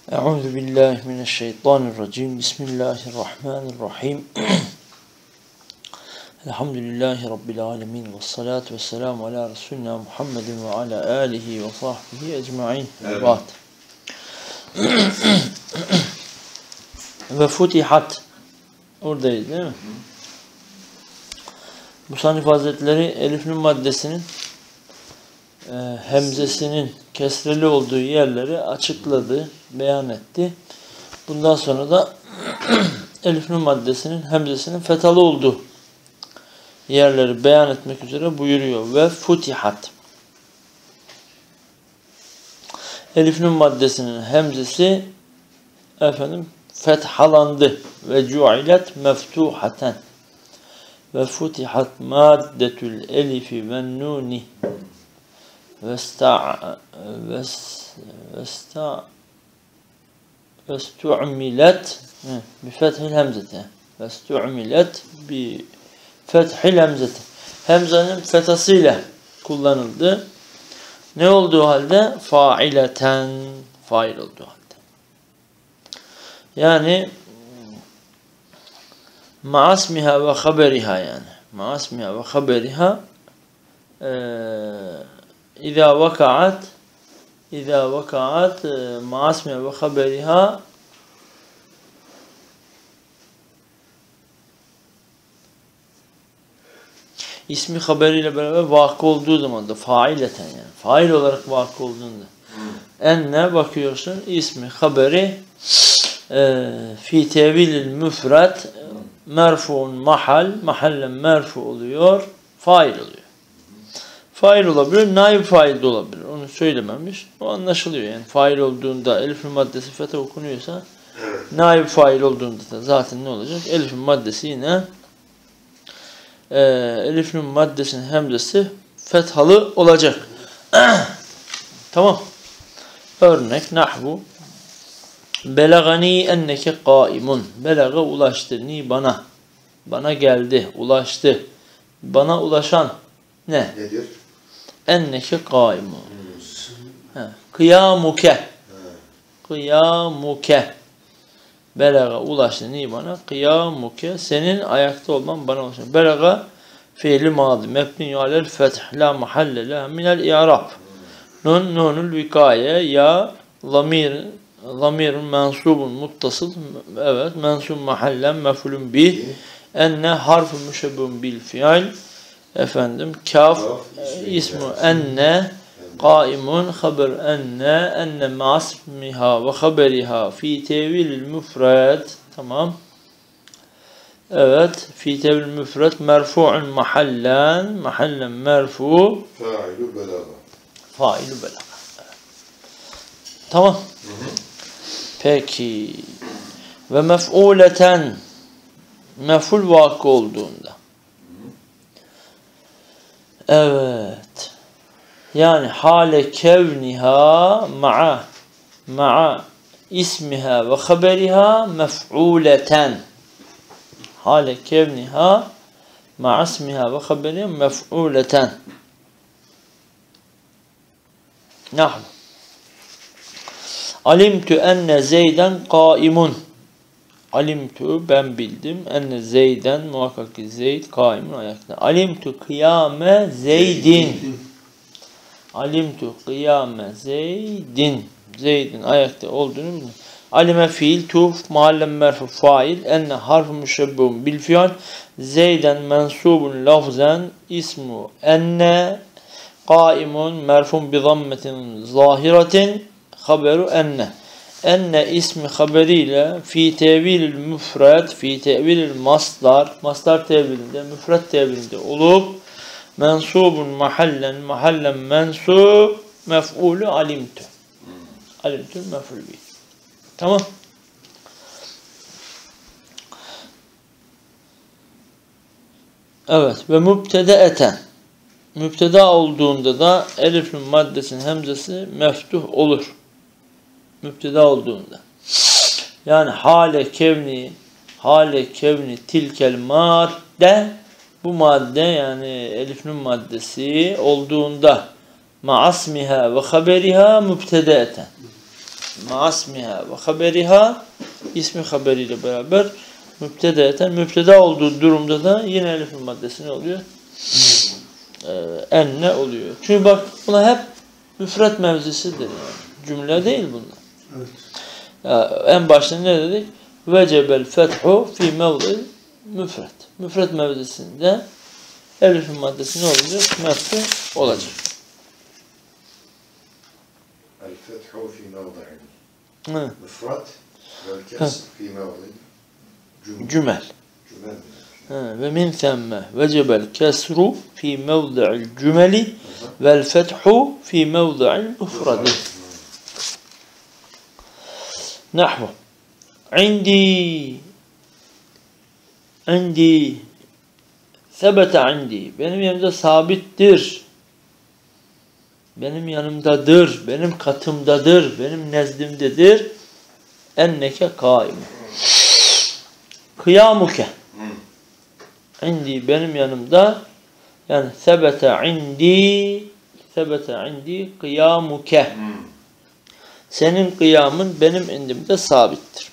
Euzu billahi mineşşeytanirracim. Bismillahirrahmanirrahim. Elhamdülillahi rabbil alamin ve salatu vesselamu ala resulina Muhammedin ve ala alihi ve sahbihi ecmaîn. Ba'd. Ve futihat. Oradayız değil mi? Musannif Hazretleri Elif Nun maddesinin hemzesinin kesreli olduğu yerleri açıkladı, beyan etti. Bundan sonra da Elif Nun maddesinin hemzesinin fethalı olduğu yerleri beyan etmek üzere buyuruyor. Ve futihat. Elif Nun maddesinin hemzesi fethalandı. Ve cu'ilet meftuhaten. Ve futihat maddetül elifi ve nuni vestu'milet bi fethil hemzete. Vestu'milet bi fethil hemzete. Hemzenin fethasıyla kullanıldı. Ne olduğu halde? Faileten. Fail olduğu halde. Yani ma'asmiha ve haberiha yani. Ma'asmiha ve haberiha İza vakaat ma'asmiha ve haberiha ismi haberiyle beraber vakı olduğu zaman da faileten yani. Fail olarak vakı olduğunda. Enne bakıyorsun ismi haberi fi tevilil müfret merfu'un mahallen merfu oluyor, fail oluyor. Fail olabilir, naib fail de olabilir. Onu söylememiş. O anlaşılıyor yani. Fail olduğunda Elif'in maddesi fetha okunuyorsa naib fail olduğunda da zaten ne olacak? Elif'in maddesi yine Elif'in maddesinin hemzesi fethalı olacak. Tamam. Örnek nahvu belagani enneke kaimun. Belaga ulaştı. Ni bana. Bana geldi. Ulaştı. Bana ulaşan ne? Nedir? Enneke kaimun. Kıyamuke. Kıyamuke. Belaga ulaştı. Ni bana? Kıyamuke. Senin ayakta olman bana ulaştı. Belaga fiili mazi. Mebni alel feth. La mahalle la minel i'rab. Nunul vikaye. Ya zamirun mensubun muttasıl. Evet. Mensub mahallen mefulun bih. Enne harfu müşebbun bil fiil. Kaf ismu enne kaimun haber enne ma'asmiha ve haberiha fi tevilil müfret. Tamam. Evet. Fi tevilil müfret merfu'un mahallen merfu Fa'ilu belaga. Fa'ilu belaga. Tamam. Peki. Ve mef'uleten mef'ul vakı olduğunda. Evet. Yani hale kevniha ma'a ismiha ve haberiha mef'uleten. Hale kevniha ma'a ismiha ve haberiha mef'uleten. Nahnu. Alimtu enne Zeyden kaimun. Alimtu ben bildim. Enne Zeyden muhakkak ki Zeyd kaimun ayakta. Alimtu kıyame Zeydin. Alimtu kıyame Zeydin. Zeydin ayakta olduğunu bildim. Alime fiil tuf mahallen merfu fail. Enne harfu müşebbun bil fiil. Zeyden mensubun lafzen ismu enne kaimun merfun bi zammetin zahiretin haberu enne. Enne ismi haberiyle fi tevilil müfret, fi tevilil masdar tevilinde, müfret tevilinde olup mensubun mahallen mensub mef'ulü alimtu. Alimtu mef'ul bi. Tamam. Evet ve mübtedaeten. Mübteda olduğunda da elif'in maddesinin hemzesi meftuh olur. Müpteda olduğunda. Yani hale kevni tilkel madde bu madde yani Elif Nun maddesi olduğunda ma'asmiha ve haberiha mübtedaeten. Ma'asmiha ve haberiha, ismi haberiyle beraber mübtedeten, mübteda olduğu durumda da yine elifin maddesi ne oluyor? Enne oluyor. Çünkü bak buna hep müfret mevzisidir yani. Cümle değil bunlar. Evet. En başta ne dedik? Vecebel fethu fi mevzi müfret. Müfret mevzisinde elifin maddesi ne olacak? Merfu olacak. El fethu fi mevzi'in müfret vel kesr fi mevzi cümel. Ve min themme vecebel kesru fi mevzi'il cümeli vel fethu fi mevzi'il müfredi. Nahvu. İndi sebete indi. Benim yanımda sabittir. Benim yanımdadır. Benim katımdadır. Benim nezdimdedir. Enneke kaim. Kıyamuke. İndi benim yanımda. Yani sebete indi kıyamuke. Senin kıyamın benim indimde sabittir.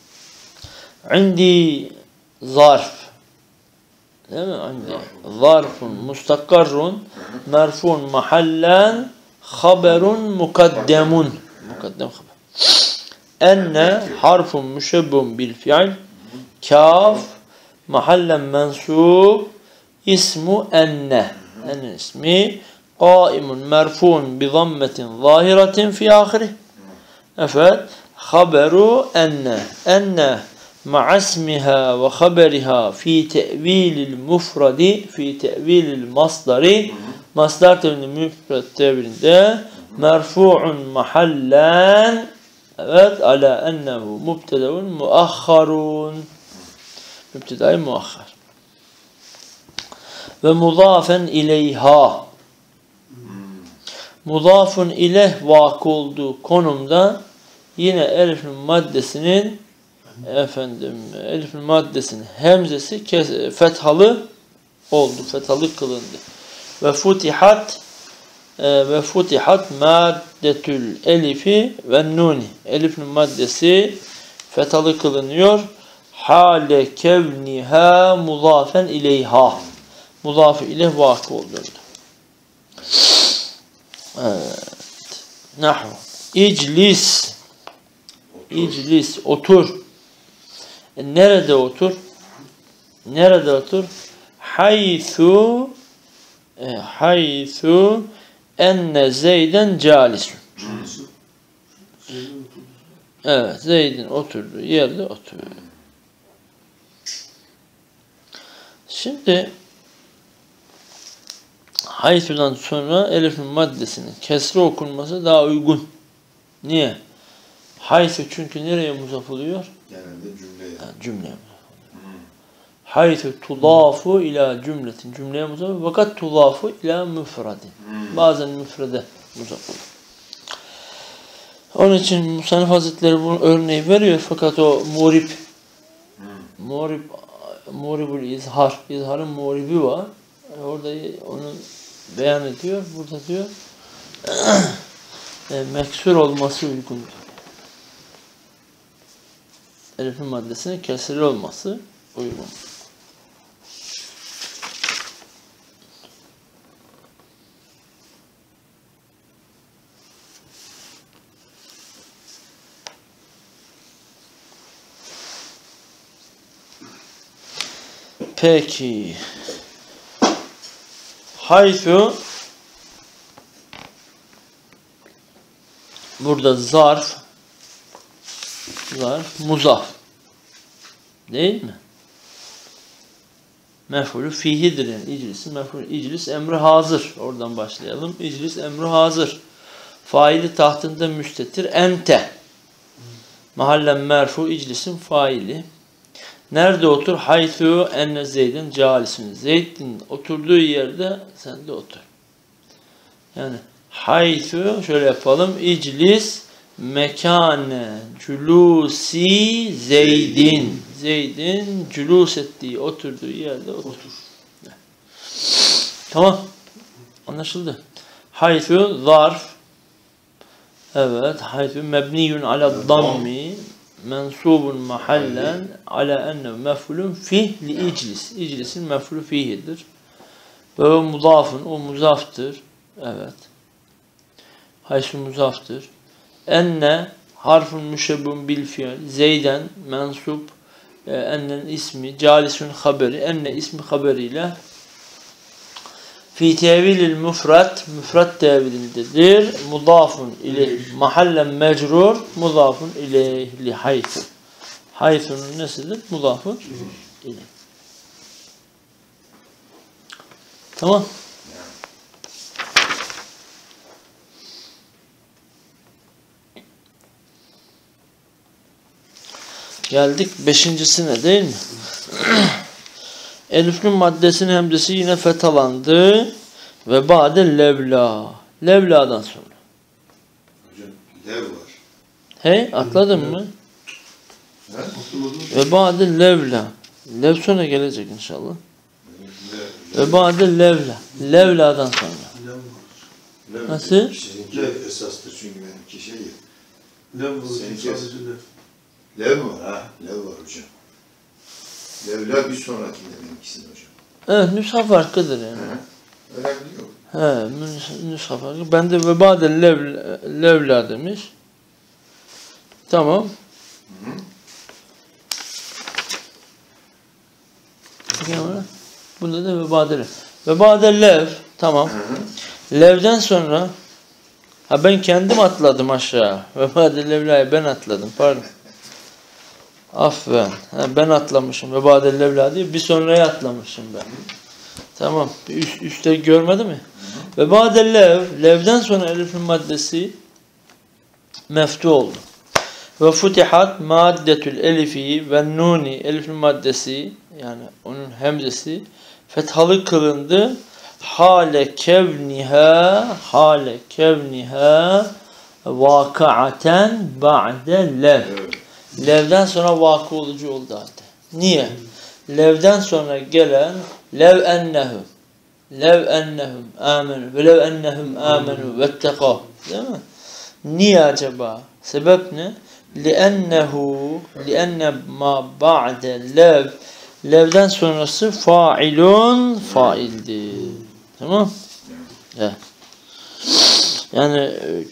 İndi zarf. Değil mi? İndi. Zarfun mustakarrun merfun mahallen haberun mukaddemun. Mukaddem haber. Enne harfun müşebbun bil fiil. Kaf mahallen mensub ismu enne. Enne ismi qaimun merfun bi zammetin zahiratin fi ahirih. Evet. Haberu enne. Enne ma'asmiha ve haberiha fi te'vilil mufradi fi te'vilil masdari. Masdar tevhidinin müfred tevhidinde merfu'un mahallen, evet, ala ennehu mubtedaun muahharun. Mübtedai muahhar. Ve muzafen ileyha. Muzafun ileh vakı olduğu konumda yine elifin maddesinin elifin maddesinin hemzesi fethalı oldu. Fethalı kılındı. Ve futihat maddetül elifi ve nuni. Elifin maddesi fethalı kılınıyor. Hale kevniha muzafen ileyha. Muzafı ileh vakı olduğunda. Evet. Nahvu. İclis. İclis. Otur. Nerede otur? Nerede otur? Haythu enne Zeyden calisun. Evet. Zeyd'in oturduğu yerde oturuyor. Şimdi haythu'dan sonra elifin maddesinin kesre okunması daha uygun. Niye? Haythu çünkü nereye muzaf oluyor? Genelde cümleye. Yani cümleye muzaf oluyor. Haythu tudafu ila cümletin. Cümleye muzaf oluyor. Fakat tudafu ila müfradin. Bazen müfrede muzaf oluyor. Onun için Musannif Hazretleri bu örneği veriyor. Fakat o muribul izhar. İzharın muribi var. Orada onu beyan ediyor. Burada diyor meksur olması uygundur. Elifin maddesinin kesreli olması uygun. Peki. Haythu burada zarf muzaf değil mi? Mef'ulü fihidir yani iclisin mef'ulü iclis emri hazır. Oradan başlayalım. İclis emri hazır. Faili tahtında müstetir ente. Mahallen merfu iclisin faili. Nerede otur? Haythu enne Zeyd'in calisun. Zeyd'in oturduğu yerde sen de otur. Yani haythu şöyle yapalım. İclis mekane culusi Zeyd'in. Zeyd'in culus ettiği, oturduğu yerde otur. Tamam. Anlaşıldı. Haythu zarf Evet. Haythu mebniyun ala dammi mensubun mahallen ala ennehu mef'ulun fih li iclis. İclisin mef'ulü fihidir. Ve o muzafın, o muzaftır. Evet. Haysu muzaftır. Enne harfun müşebbun bil fiil. Zeyden mensup. Enne'nin ismi. Calisun haberi. Enne ismi haberiyle fi tevilil müfrat. Müfrat tevilindedir. Mudafun ileyh. Mahallen mecrur. Mudafun ileyh li haythu. Haythunun nesidir? Mudafun ileyh. Tamam. Geldik beşincisine değil mi? Elif'in maddesinin hemzesi yine fethalandı. Ve ba'de levla. Levla'dan sonra. Hocam lev var. Hey, atladın mı? He? Ve ba'de levla. Lev sonra gelecek inşallah. Ve ba'de levla. Levla'dan sonra. Lev. Nasıl? Sizinki esastır çünkü benimki şey. Lev var. Seninki Sadece lev. Lev mi var? Ha, lev var hocam. Levla bir sonrakinde benimkisinde hocam. Evet, nüsha farkıdır yani. Hı. Önemli yok. He, nüsha farkı. Ben de ve ba'de levla demiş. Tamam. Hı. Bunda da ve ba'de lev. Ve ba'de lev. Tamam. Hı. Lev'den sonra ben kendim atladım aşağı. Ve ba'de levla'yı ben atladım. Pardon. Aferin. Ben atlamışım. Ve ba'de levla diye bir sonraya atlamışım ben. Tamam. Üstte görmedi mi? Ve ba'de lev. Lev'den sonra elifin maddesi meftu oldu. Ve futihat maddetül elifi ve nuni. Elifin maddesi yani onun hemzesi fethalı kılındı. Hale kevniha vakaaten ba'de lev. Evet. Lev'den sonra vakı olucu oldu hatta. Niye? Lev'den sonra gelen lev ennehum amenu ve lev ennehum amenu vettekâh. Değil mi? Niye acaba? Sebep ne? Lienne ma ba'de lev. Lev'den sonrası failun faildir. Tamam? Evet. Yani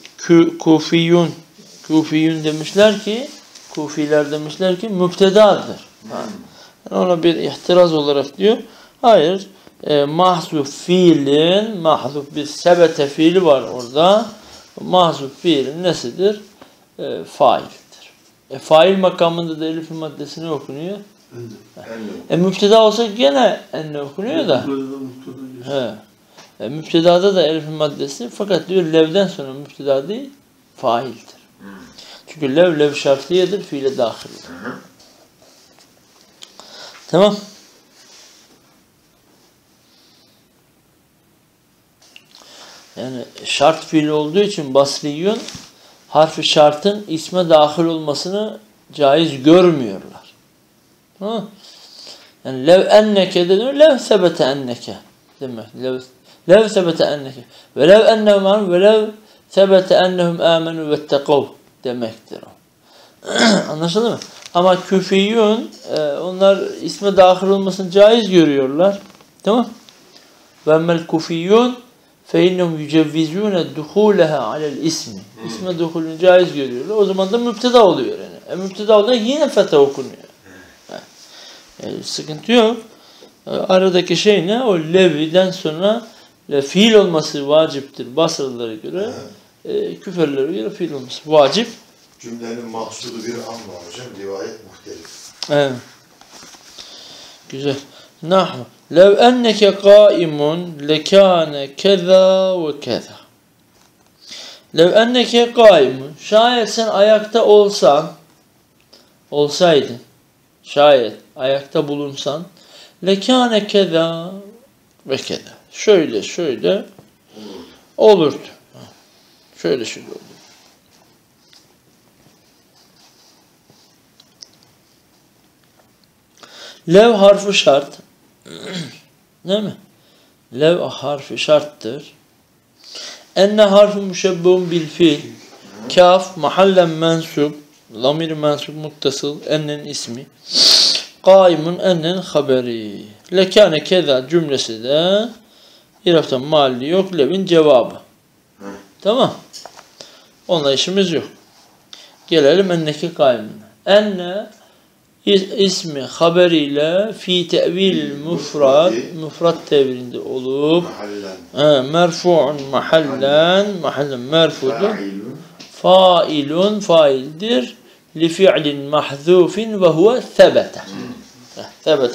Kufiyun demişler ki Kufiler demişler ki müptedadır. Yani ona bir ihtiraz olarak diyor. Hayır. Mahzuf fiilin mahzuf bir sebete fiili var orada. Mahzuf fiilin nesidir? Faildir. Fail makamında da elif maddesine okunuyor. Müpteda olsa gene enne okunuyor da. Müptedada da elif maddesi fakat diyor lev'den sonra müpteda değil faildir. Çünkü lev şartiyedir, fiile dahildir. Tamam. Yani şart fiili olduğu için Basriyun harfi şartın isme dahil olmasını caiz görmüyorlar. Tamam. Yani lev enneke dedim, lev sebete enneke demek. Lev sebete enneke. Ve lev ennehum amenu ve lev sebete ennehum amenu vettekâv demektir o. Anlaşıldı mı? Ama küfiyun onlar isme dahil olmasını caiz görüyorlar. Tamam? Ve emmel küfiyun فَاِنَّهُمْ يُجَوِّزُونَ دُخُولَهَا عَلَى الْاِسْمِ İsme duhulünü caiz görüyorlar. O zaman da müpteda oluyor yani. Müpteda olduğunda yine fetha okunuyor. Sıkıntı yok. Aradaki şey ne? O leviden sonra fiil olması vaciptir. Basralılara göre, küferlere göre fiil olması vacip. Cümlenin mahsudu bir an var hocam. Rivayet muhtelif. Evet. Güzel. Nahnu. Lev enneke kaimun lekâne keza ve keza. Lev enneke kaimun. Şayet sen ayakta olsaydın, şayet ayakta bulunsan, lekâne keza ve keza. Şöyle olurdu. Şöyle olurdu. Lev harfi şart. Değil mi? Lev harfi şarttır. Enne harfi müşebbehun bil fiil. kaf mahallen mensup, lamir mensup muttasıl, ennen ismi. Kaimun ennen haberi. Lekâne keza cümlesi de iraftan mahalli yok, levin cevabı. Tamam. Onunla işimiz yok. Gelelim enneki kaimine. Enne ismi haberiyle fi tevil mufrad tevilinde olup merfu'un mahallen merfudur. Failun faildir. Li fi'lin mahzufin ve huve sebete. Sebete.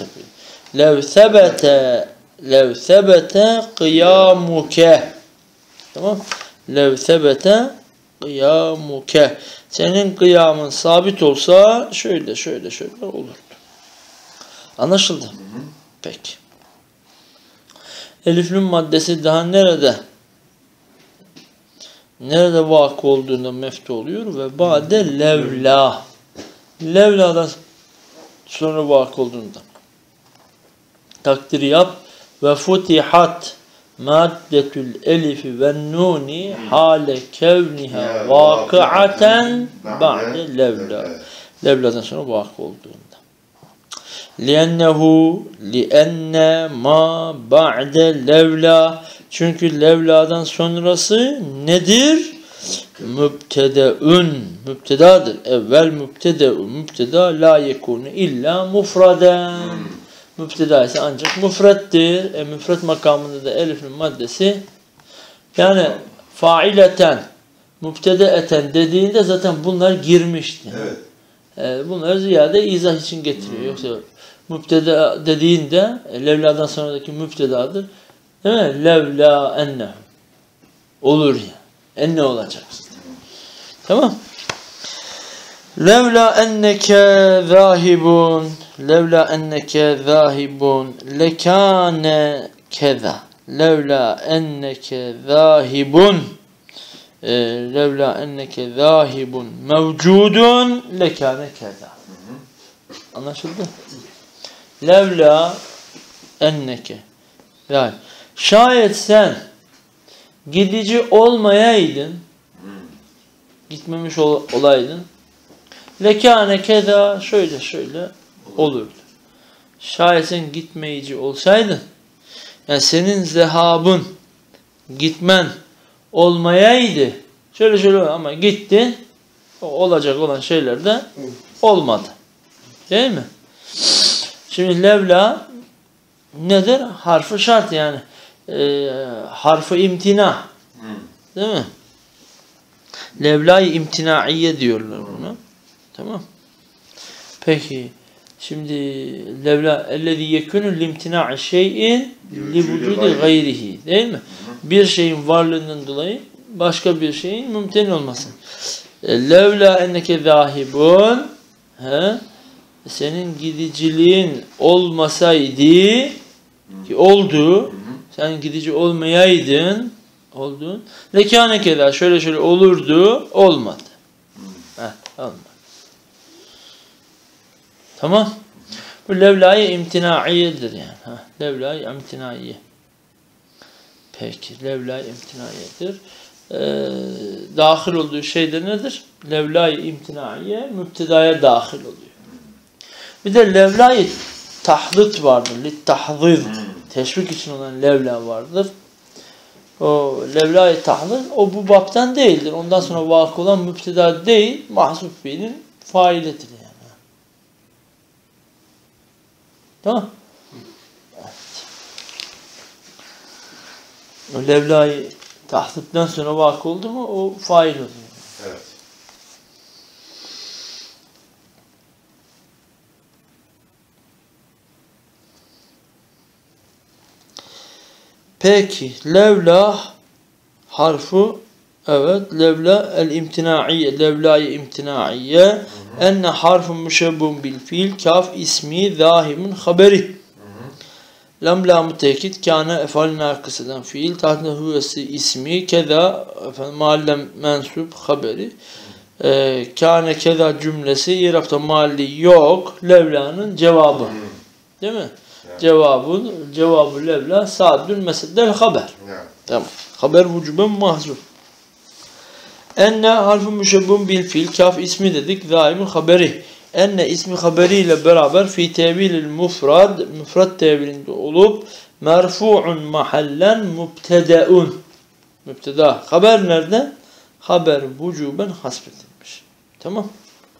Lev sebete kıyamuke. Tamam. Lev sebete kıyamuke. Senin kıyamın sabit olsa şöyle olurdu. Anlaşıldı? Peki. Elif'in maddesi daha nerede? Nerede vakı olduğunda meftu oluyor ve ba'de levla. Levla'dan sonra vakı olduğunda. Takdir yap. Ve futihat maddetül elifi ve nuni hale kevniha vakıaten ba'de levla. Levla'dan sonra vakı olduğunda. Lienne ma ba'de levla. Çünkü levla'dan sonrası nedir? Mübtede'ün. Mübtedadır. Evvel mübtede'ün. Mübteda la yekunu illa mufraden. Mübteda ise ancak müfrettir. Müfret makamında da elifin maddesi yani faileten, mübtedeeten dediğinde zaten bunlar girmişti. Evet. Bunları ziyade izah için getiriyor. Yoksa mübteda dediğinde levla'dan sonraki mübtedadır. Değil mi? Levla enne. Olur ya. Enne olacak. Tamam. Levla enneke zahibun. Levla enneke zahibun. Lekâne keza. Levla enneke zahibun. Levla enneke zahibun. Mevcudun. Lekâne keza. Anlaşıldı? Levla enneke. Yani şayet sen gidici olmayaydın, gitmemiş olaydın, lekâne keza şöyle olurdu. Şayet sen gitmeyici olsaydın, yani senin zehabın, gitmen olmayaydı, şöyle ama gittin, olacak olan şeyler de olmadı. Değil mi? Şimdi levla nedir? Harf-ı şart yani. Harf-ı imtina. Değil mi? Levla-i imtinaiye diyorlar buna. Tamam. Peki. Şimdi levla ellezî yekûnü limtina'i şey'in li vücudi gayrihi. Değil mi? Bir şeyin varlığından dolayı başka bir şeyin mümkün olması. Levla enneke zâhibun. Senin gidiciliğin olmasaydı ki oldu, sen gidici olmayaydın, oldun. Lekâne keza şöyle olurdu, olmadı. Olmadı. Tamam. Bu levla-i imtinaiyedir yani. Levla-i imtinaiye. Peki, levla-i imtinaiyedir. Dahil olduğu şey de nedir? Levla-i imtinaiye müptedaya dahil oluyor. Bir de levla-i tahlit vardır. Littahziz. Teşvik için olan levla vardır. O levla-i tahlit o bu baptan değildir. Ondan sonra vakı olan müpteda değil, mahzuf fiilin failidir yani. Tamam? Evet. O levla-i tahlitten sonra vakı oldu mu o fail oluyor. Evet. Peki, levla harfu, evet, levla el-imtinaiye, levla-i imtinaiye, enne harfun müşebbun bil fiil, kaf ismi, zahimun haberi. Lam la tekit, kâne efal nakısıdan fiil, tahtına hüvesi ismi, keza, mahallem mensup haberi. Kâne keza cümlesi, irafta mahalli yok, levla'nın cevabı. Değil mi? Cevabı levla sa'dül meseddel haber. Tamam. Haber vücuben mahzuf. Enne harfu müşebbun bil fiil. Kaf ismi dedik. Zaimin haberi. Enne ismi haberiyle beraber fi tevilil mufrad. Müfrad tevilinde olup merfu'un mahallen mubtedeun. Mübteda. Haber nerede? Haber vücuben hasbedilmiş. Tamam.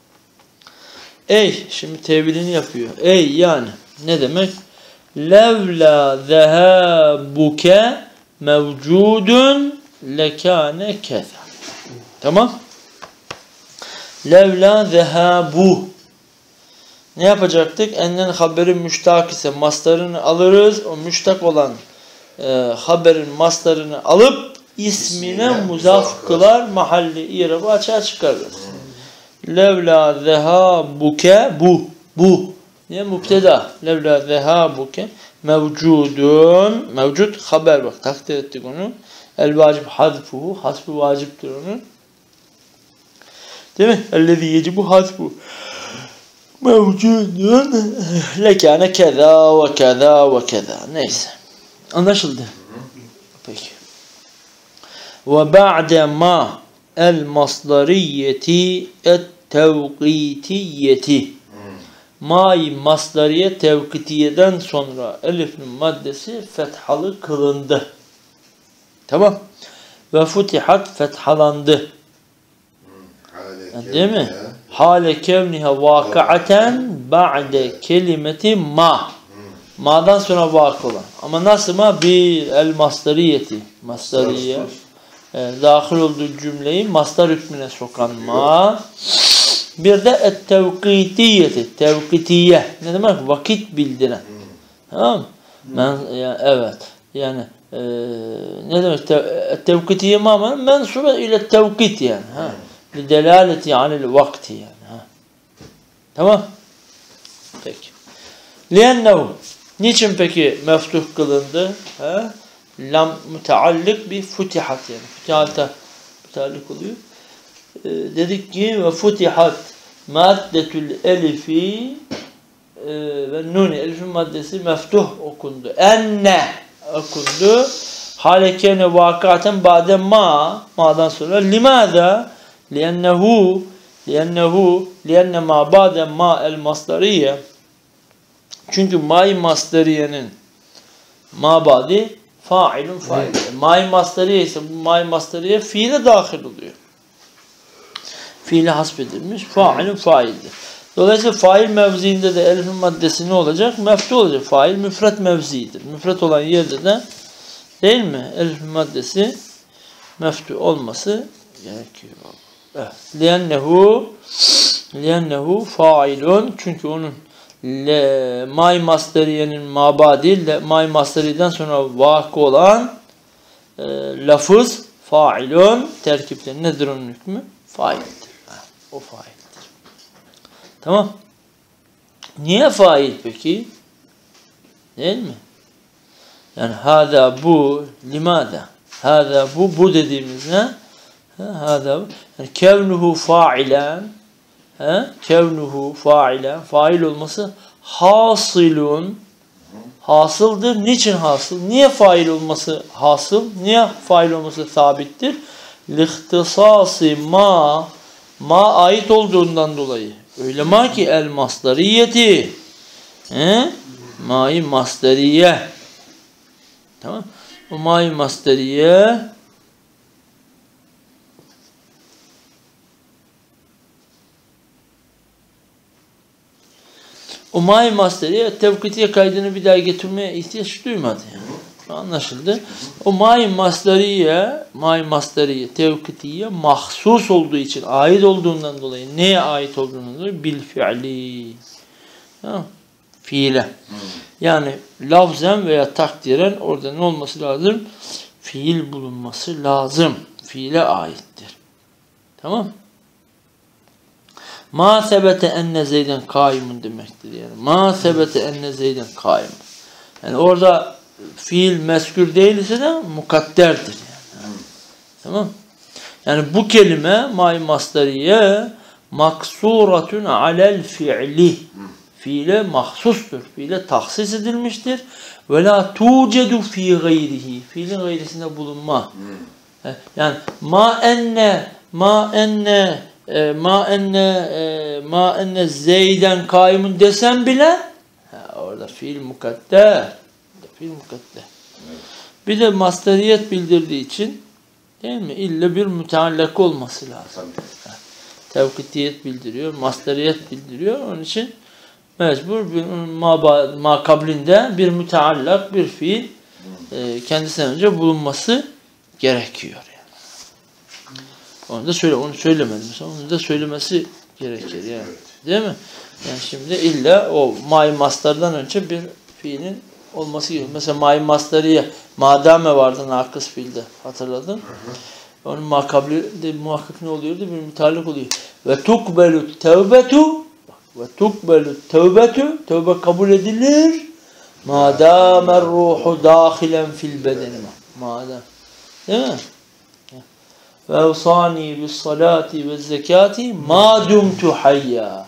Ey. Şimdi tevilini yapıyor. Ey yani. Ne demek? Levla zehabuke mevcudun lekâne keza. Tamam. Levla zehabu. Ne yapacaktık? Enden haberi müştak ise mastarını alırız. O müştak olan haberin mastarını alıp ismine muzaf kılar. Mahalli i'rabı açığa çıkarırız. Levla zehabuke bu. Niye? Mübteda. Levla zehabuke mevcudun. Mevcud haber bak. Takdir ettik onu. El vacib hazfuhu. Hasfu vaciptir onun. Değil mi? Ellezî yecibu hasfu mevcudun lekâne keza ve keza ve keza. Neyse. Anlaşıldı. Peki. Ve ba'de ma el masdariyeti et tevkitiyeti. Ma'yı masdariye tevkitiyeden sonra elif'in maddesi fethalı kılındı. Tamam. Ve futihat fethalandı. Değil mi? Hale kevniha vakıaten ba'de kelimeti ma. Ma'dan sonra vakı olan. Ama nasıl ma? Bir el masdariyeti. Masdariye. Dahil olduğu cümleyi masdar hükmüne sokan ma. Bir de et tevkitiyeti. Tevkitiye. Ne demek? Vakit bildiren. Tamam mı? Evet. Yani ne demek? Tevkitiye ma mensube ile tevkit yani. Lidelaleti anil vakti yani. Tamam. Peki. Liennehu. Niçin peki meftuh kılındı? Lam müteallik bir futihat yani. Futihata müteallik oluyor. Dedik ki ve futihat maddetül elifi ve nuni elifin maddesi meftuh okundu. Enne okundu. Halekene vakaten ba'de ma'dan sonra limada lienne ma ba'de ma el masdariye. Çünkü ma'yı masdariyenin mabadi fa'ilun fa'il. Ma'yı masdariye ise bu ma'yı masdariye fiile dahil oluyor. Fiile hasbedilmiş fa'ilun fa'ildir. Dolayısıyla fail mevziinde de elifin maddesi ne olacak? Meftu olacak. Fail müfret mevzidir. Müfret olan yerde de değil mi? Elifin maddesi meftu olması gerekiyor. Evet. Liennehu fa'ilun. Çünkü onun may masdariyenin mabadi may masdariden sonra vakı olan lafız fa'ilun terkipleri nedir onun hükmü? Faildir. O faildir. Tamam. Niye fail peki? Değil mi? Yani hâzâ bu limâdâ? Hâzâ bu dediğimiz ne? Hâzâ yani kevnuhu fa'ilen kevnuhu fa'ilen fail olması hasılun hasıldır. Niçin hasıl? Niye fail olması hasıl? Niye fail olması sabittir? Lihtisâsi ma ait olduğundan dolayı. Öyle ma ki el masdariyeti. Ma'yı masdariye. Tamam. O ma'yı masdariye o ma'yı masdariye tevkitiye kaydını bir daha getirmeye ihtiyaç duymadı yani. Anlaşıldı. O ma'yı masdariye tevkitiye mahsus olduğu için ait olduğundan dolayı neye ait olduğundan dolayı bil fi'li. Fiile. Yani lafzen veya takdiren orada ne olması lazım? Fiil bulunması lazım. Fiile aittir. Tamam. Ma sebete enne zeyden kaimun demektir yani. Ma sebete enne zeyden kaimun. Yani orada fiil meskür değilse de mukadderdir yani. Tamam. Yani bu kelime ma-i masdariye maksuratun alel fi'li. Fiile mahsustur. Fiile tahsis edilmiştir. Ve la tucedu fi gayrihi. Fiilin gayrisinde bulunma. Yani ma enne ma enne Zeyden kaimun desem bile orada fiil mukadder. Fiil mukadder. Bir de mastariyet bildirdiği için değil mi? İlla bir müteallak olması lazım. Tevkitiyet bildiriyor, mastariyet bildiriyor. Onun için mecbur bir makablinde bir müteallak, bir fiil kendisinden önce bulunması gerekiyor. Yani. Onu söylemedim. Onu da söylemesi gerekir yani. Değil mi? Yani şimdi illa o may mastardan önce bir fiilin olması gerekiyor. Mesela may mastariye madame vardı nakıs fiilde. Hatırladın? Onun makablinde muhakkak ne oluyordu? Bir müteallak oluyor. Ve tukbelu tevbetu tevbe kabul edilir. Madâmer ruhu dâhilen fil bedeni. Madem. Değil mi? Ve evsâni bis salati ve zekati ma dumtu hayya.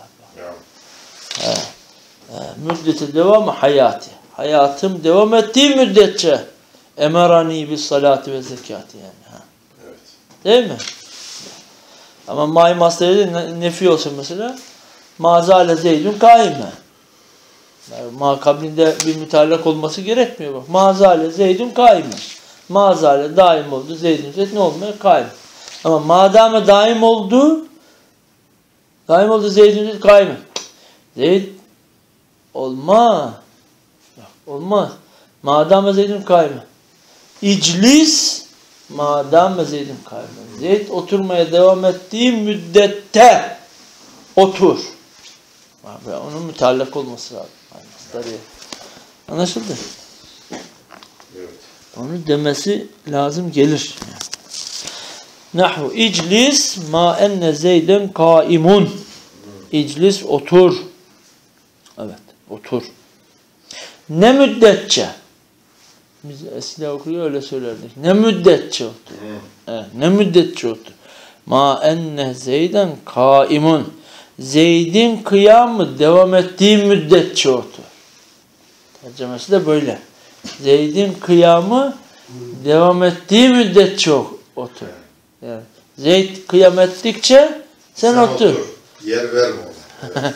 Müddeti devamı hayati. Hayatım devam ettiği müddetçe emerani bis salati ve zekati yani. Evet. Değil mi? Ama may mastariyede nefi olsa mesela mazale zeydun kaime. Yani makablinde bir müteallak olması gerekmiyor bak. Mazale zeydun kaime. Mazale daim oldu. Zeydun zeyd ne olmuyor? Kaime. Ama madame daim oldu zeydun zeyd kaime. Zeyd olmaz. Olmaz. Madame zeydun kaime. İclis madame zeydun kaime. Zeyd oturmaya devam ettiği müddette otur. Onun müteallak olması lazım. Anlaşıldı? Evet. Onu demesi lazım gelir. Nahvu iclis ma enne zeyden kaimun. İclis otur. Evet, otur. Ne müddetçe? Biz eskiden okuyor öyle söylerdik. Ne müddetçe otur? Evet, ne müddetçe otur? Ma enne zeyden kaimun. Zeyd'in kıyamı devam ettiği müddetçe otur. Tercemesi de böyle. Zeyd'in kıyamı devam ettiği müddetçe otur. Yani Zeyd kıyam ettikçe sen otur. Yer verme ona.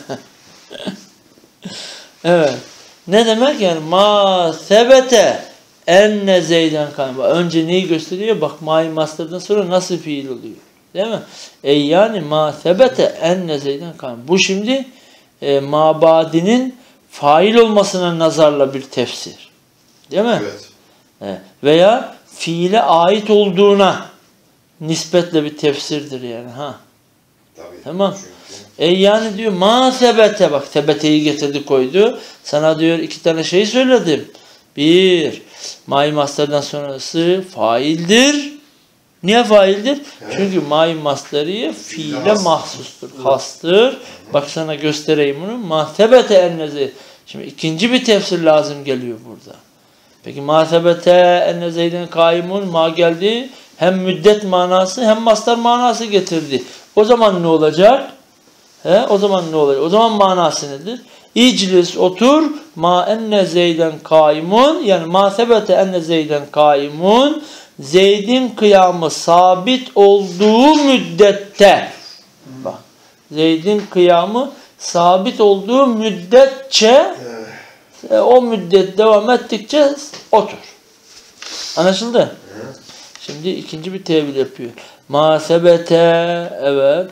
Evet. Ne demek yani? Ma sebete enne Zeyden kıyam. Önce neyi gösteriyor? Bak ma-i master'dan sonra nasıl fiil oluyor? Değil mi? Yani ma sebete enne Zeyden kıyam. Bu şimdi mabadinin fail olmasına nazarla bir tefsir. Değil mi? Evet. Veya fiile ait olduğuna nispetle bir tefsirdir yani. Ha. Tabii. Tamam. Yani diyor ma sebete, bak sebeteyi getirdi koydu. Sana diyor iki tane şey söyledim. Bir, ma-i master'dan sonrası faildir. Niye faildir? Evet. Çünkü ma-i masteriye fiile mahsustur, hastır. Bak sana göstereyim bunu. Ma sebete ennezi. Şimdi ikinci bir tefsir lazım geliyor burada. Peki ma sebete enne Zeyden kaimun, ma geldi. Hem müddet manası hem mastar manası getirdi. O zaman ne olacak? O zaman ne olacak? O zaman manası nedir? İclis otur, ma enne Zeyden kaimun, yani ma sebete enne Zeyden kaimun, Zeyd'in kıyamı sabit olduğu müddette, bak, Zeyd'in kıyamı sabit olduğu müddetçe, o müddet devam ettikçe otur. Anlaşıldı? Şimdi ikinci bir tevil yapıyor. Ma sebete, evet,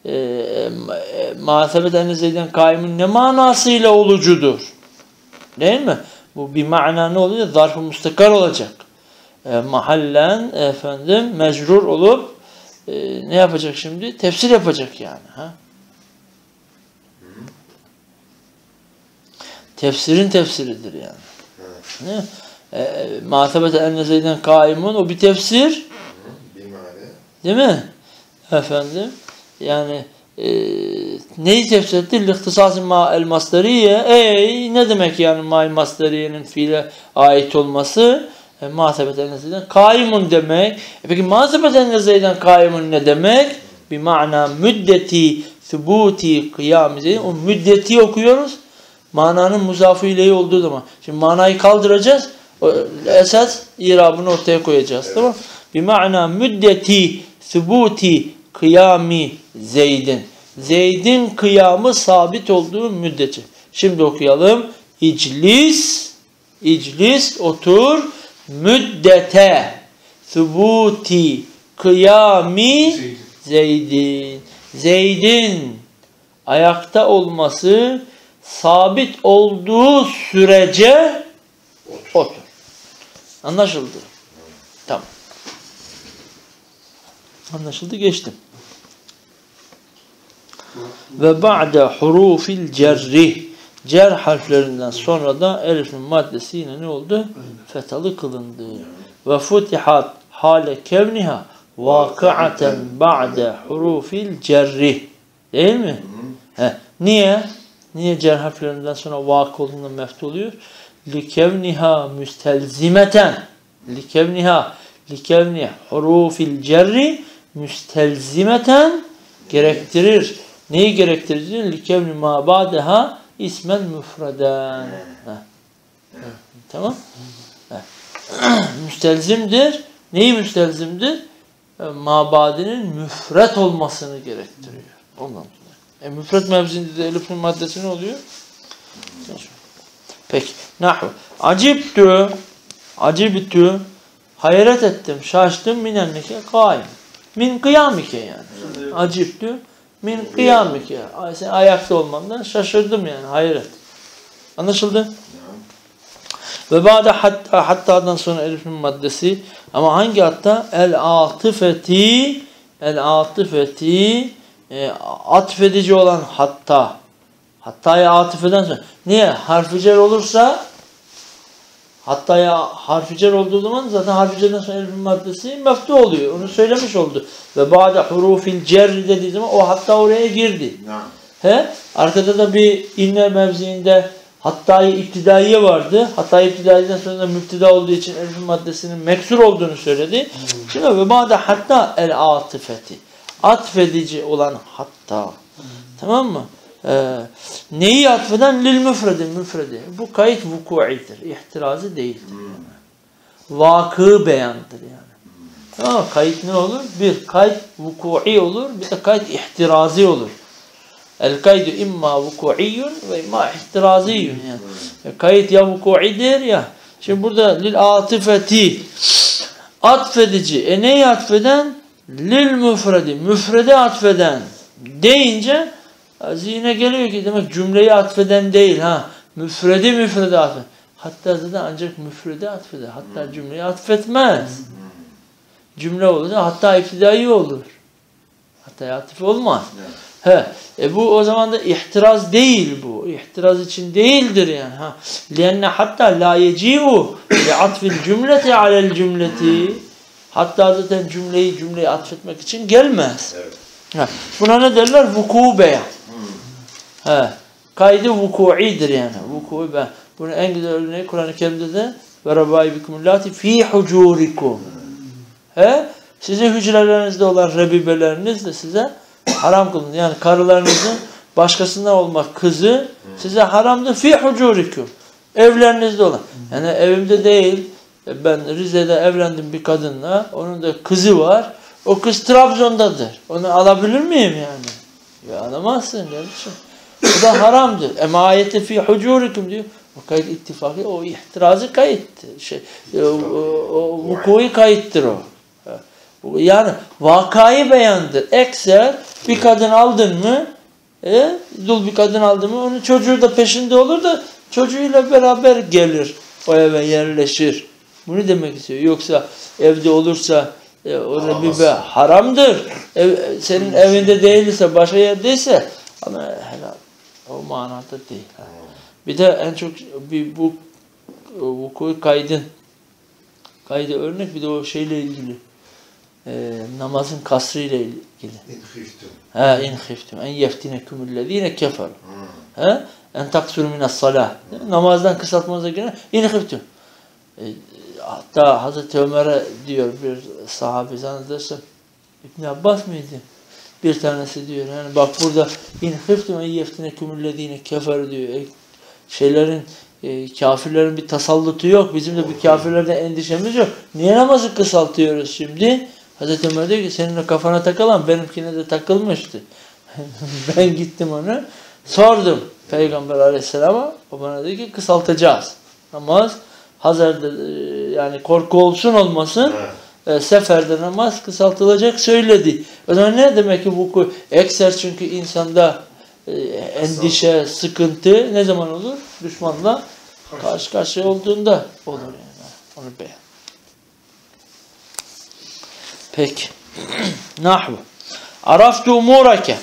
ma sebete enne Zeyden kaimun ne manasıyla olucudur? Değil mi? Bu bir mana ne oluyor? Zarf-ı mustakar olacak. Mahallen efendim mecrur olup ne yapacak şimdi? Tefsir yapacak yani. Ha? Tefsirin tefsiridir yani. Ne? Ma sebete enne Zeyden kaimun, o bir tefsir. Değil mi? Efendim yani neyi tefsir etti? Lihtisas-ı ma-el masteriye. Ne demek yani ma-el masteriyenin fiile ait olması? Ma sebete enne Zeyden kaimun demek. Peki ma sebete enne Zeyden kaimun ne demek? Bir mana müddeti thubuti kıyam Zeyd. O müddeti okuyoruz. Mananın muzafı ileyi olduğu zaman. Şimdi manayı kaldıracağız. Esas irabını ortaya koyacağız. Evet. Tamam? Bir mana müddeti thubuti kıyami Zeydin. Zeyd'in kıyamı sabit olduğu müddetçe. Şimdi okuyalım. İclis otur müddete thubuti kıyami Zeydin. Zeyd'in ayakta olması sabit olduğu sürece otur. Anlaşıldı. Tamam. Anlaşıldı, geçtim. Ve ba'de hurufil cerri, cer harflerinden sonra da elifin maddesi yine ne oldu? Fethalı kılındı. Ve futihat hale kevniha vakıaten ba'de hurufil cerri. Değil mi? Niye? Niye cer harflerinden sonra vakı olduğunda meftu oluyor? Likevniha müstelzimeten. Likevni hurufil cerri müstelzimeten gerektirir. Neyi gerektirir? Likevni ma ba'deha ismen müfreden. Tamam? Müstelzimdir. Neyi müstelzimdir? Mabadinin müfret olmasını gerektiriyor. Ondan sonra. Müfret mevzinde de elifin maddesi ne oluyor? Peki. Nahu. Acibtü. Hayret ettim, şaştım minennike kaim. Min kıyamike yani. Acibtü min kıyamike. Sen ayakta olmandan şaşırdım yani. Hayret. Anlaşıldı? Ve ba'de hatta'dan sonra elifin maddesi. Ama hangi hatta? El-atıfeti atfedici olan hatta. Hatta'ya atıfeden sonra. Niye? Harf-i cer olursa hatta'ya harf-i cer olduğu zaman zaten harf-i cerden sonra elifin maddesi meftu oluyor. Onu söylemiş oldu. Ve ba'de hurufil cerri dediği zaman o hatta oraya girdi. Arkada da bir inne mevziinde hatta-i iptidaiye vardı. Hatta-i iptidaiyeden sonra da müptida olduğu için elifin maddesinin meksur olduğunu söyledi. Şimdi ve ba'de hatta el-atıfeti. Atfedici olan hatta. Tamam mı? Neyi atfeden? Lil müfredi. Bu kayıt vuku'idir. İhtirazı değildir. Yani. Vakı beyandır yani. Tamam, kayıt ne olur? Bir kayıt vuku'i olur, bir de kayıt ihtirazi olur. El kaydu imma vuku'iyyun ve imma ihtiraziyyun. Yani. Kayıt ya vuku'idir ya. Şimdi burada lil atifeti atfedici. Neyi atfeden? Lil müfredi. Müfrede atfeden deyince zihne geliyor ki demek cümleyi atfeden değil ha. Müfrede atfeden. Hatta zaten ancak müfrede atfeder. Hatta cümleyi atfetmez. Cümle olursa hatta iptidai olur. Hatta atıf olmaz. Bu o zaman da ihtiraz değil bu. İhtiraz için değildir yani. Lenne hatta la yeci'u li atfil cümleti alel cümleti. Hatta zaten cümleyi atfetmek için gelmez. Evet. Buna ne derler? Vuku beyan. Kaydı vuku'idir yani. Vuku'i beyan. Bunun en güzel örneği Kur'an-ı Kerim'de de ve rabaibikumulati fi hucurikum. Sizin hücrelerinizde olan rebibeleriniz de size haram kılındı. Yani karılarınızın başkasından olmak kızı size haramdır. Fi hucurikum. Evlerinizde olan. Yani evimde değil. Ben Rize'de evlendim bir kadınla. Onun da kızı var. O kız Trabzon'dadır. Onu alabilir miyim yani? Ya alamazsın kardeşim. Bu da haramdır. Ema ayeti fi hucurikum diyor. O kayıt ittifakı, o ihtirazı kayıttır. O vuku'i kayıttır o. Yani vakayı beyandır. Ekser bir kadın aldın mı, dul bir kadın aldın mı, onun çocuğu da peşinde olur da çocuğuyla beraber gelir. O eve yerleşir. Bunu demek istiyor. Yoksa evde olursa o rebibe haramdır. Senin evinde değilse, başka yerdeyse ama helal. O manada değil. Bir de en çok bu vuku kaydı örnek, bir de o şeyle ilgili. Namazın kasrı ile ilgili. İn khiftum en yeftinekumullezine keferu. En taksuru minas salah. Namazdan kısaltmanıza göre in khiftum. Hatta Hazreti Ömer'e diyor bir sahabe zannedersem İbn Abbas mıydı? Bir tanesi diyor yani bak burada in khiftum en yeftinekumullezine keferu diyor. Kafirlerin bir tasallutu yok. Bizim de bir kafirlerden endişemiz yok. Niye namazı kısaltıyoruz şimdi? Hazreti Ömer diyor ki senin kafana takılan benimkine de takılmıştı. Ben gittim onu sordum Peygamber Aleyhisselam'a. O bana dedi ki kısaltacağız. Namaz hazırda yani korku olsun olmasın seferde namaz kısaltılacak söyledi. O zaman ne demek ki bu ekser çünkü insanda endişe, sıkıntı ne zaman olur? Düşmanla karşı karşıya olduğunda olur yani. Onu beğen. Peki. Nahvu. Araftu umurake.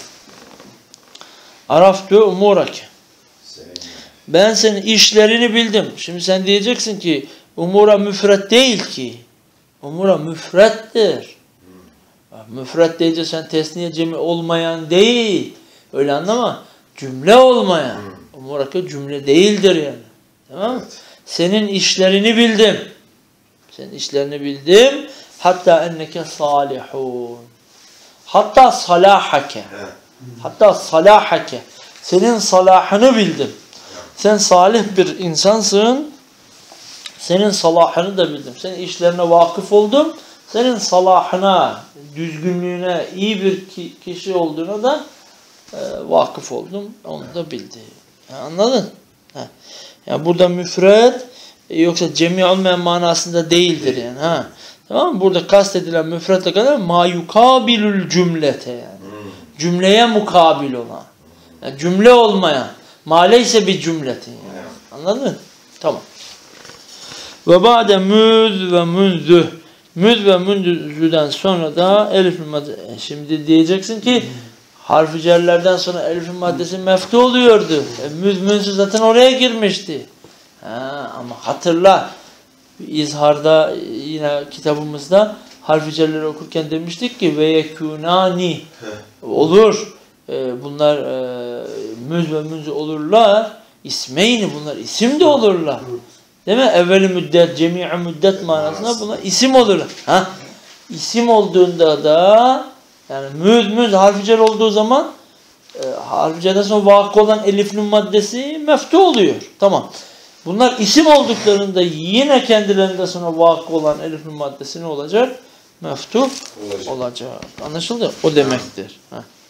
Araftu umurake. Ben senin işlerini bildim. Şimdi sen diyeceksin ki umura müfret değil ki. Umura müfrettir. Müfret deyince sen tesniye cemi olmayan değil. Öyle anlama. Cümle olmayan. Umurake cümle değildir yani. Tamam mı? Evet. Senin işlerini bildim. Senin işlerini bildim. Hatta enneke salihun. Hatta salahake. Hatta salahake. Senin salahını bildim. Sen salih bir insansın. Senin salahını da bildim. Senin işlerine vakıf oldum. Senin salahına, düzgünlüğüne, iyi bir kişi olduğuna da vakıf oldum. Onu da bildi. Anladın? Yani burada müfret yoksa cemi olmayan manasında değildir yani. Ha. Tamam mı? Burada kastedilen müfrete kadar ma yukabilül cümlete yani. Cümleye mukabil olan. Yani cümle olmayan. Maleyse bir cümleti yani. Anladın? Tamam. Ve ba'de müz ve münzü. Müz ve münzüden sonra da elif maddesi. Şimdi diyeceksin ki harf-i cerlerden sonra elif maddesi meftu oluyordu. Müz münzü zaten oraya girmişti. Ama hatırla. İzhar'da yine kitabımızda harf-i cerleri okurken demiştik ki ve yekûnâni olur. Bunlar müz ve münzü olurlar. İsmeyni bunlar isim de olurlar. Değil mi? Evveli müddet, cemi'i müddet manasında bunlar isim olurlar. İsim olduğunda da yani müz harf-i cer olduğu zaman harf-i cerden sonra vakı olan elif'in maddesi meftu oluyor. Tamam. Bunlar isim olduklarında yine kendilerinde sonra vakı olan elif'in maddesi ne olacak? Meftu olacak. Anlaşıldı? O demektir.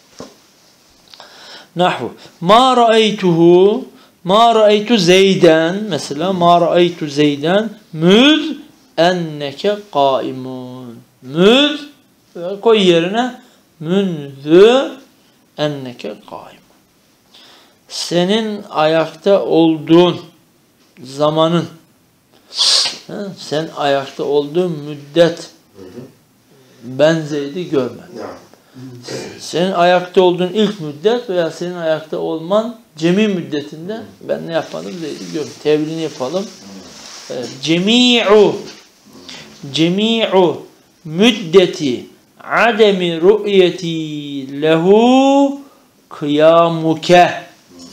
Nahvu. Ma ra'aytuhu ma ra'aytu Zeyden mesela ma ra'aytu Zeyden müz enneke kaimun. Müz koy yerine münzü enneke kaimun. Senin ayakta olduğun zamanın sen ayakta olduğun müddet ben Zeyd'i görmedim. Senin ayakta olduğun ilk müddet veya senin ayakta olman cemi müddetinde ben ne yapmadım Zeyd'i görmedim. Tevilini yapalım. Cemi'u müddeti ademi ru'yeti lehu kıyamuke.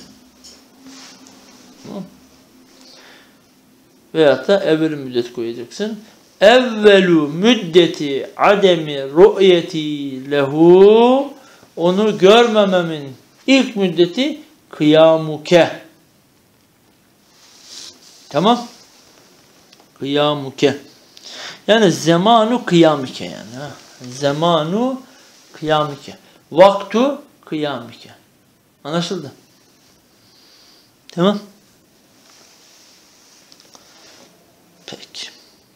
Veyahut da evveli müddet koyacaksın. Evvelu müddeti ademi ru'yeti lehu onu görmememin ilk müddeti kıyamuke. Tamam? Kıyamuke. Yani zamanu kıyamike yani. Zamanu kıyamike. Vaktu kıyamike. Anlaşıldı? Tamam? Peki.